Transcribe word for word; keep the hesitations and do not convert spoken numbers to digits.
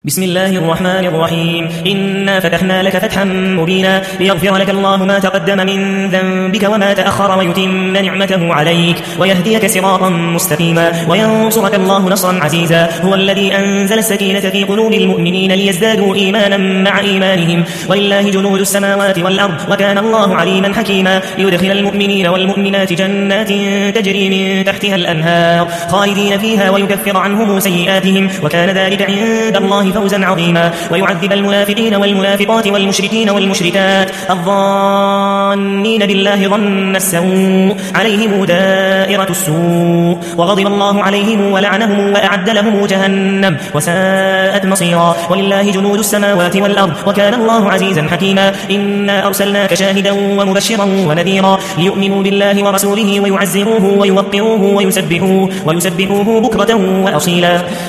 بسم الله الرحمن الرحيم إنا فتحنا لك فتحا مبينا ليغفر لك الله ما تقدم من ذنبك وما تأخر ويتم نعمته عليك ويهديك صراطا مستقيما وينصرك الله نصرا عزيزا هو الذي أنزل السكينة في قلوب المؤمنين ليزدادوا إيمانا مع إيمانهم ولله جنود السماوات والأرض وكان الله عليما حكيما ليدخل المؤمنين والمؤمنات جنات تجري من تحتها الأنهار خالدين فيها ويكفر عنهم سيئاتهم وكان ذلك عند الله فوزا عظيما ويعذب المنافقين والمنافقات والمشركين والمشركات الظانين بالله ظن السوء عليهم دائرة السوء وغضب الله عليهم ولعنهم وأعد لهم جهنم وساءت مصيرا ولله جنود السماوات والأرض وكان الله عزيزا حكيما إنا أرسلناك شاهدا ومبشرا ونذيرا ليؤمنوا بالله ورسوله ويعزروه ويوقروه ويسبحوه, ويسبحوه بكرة وأصيلا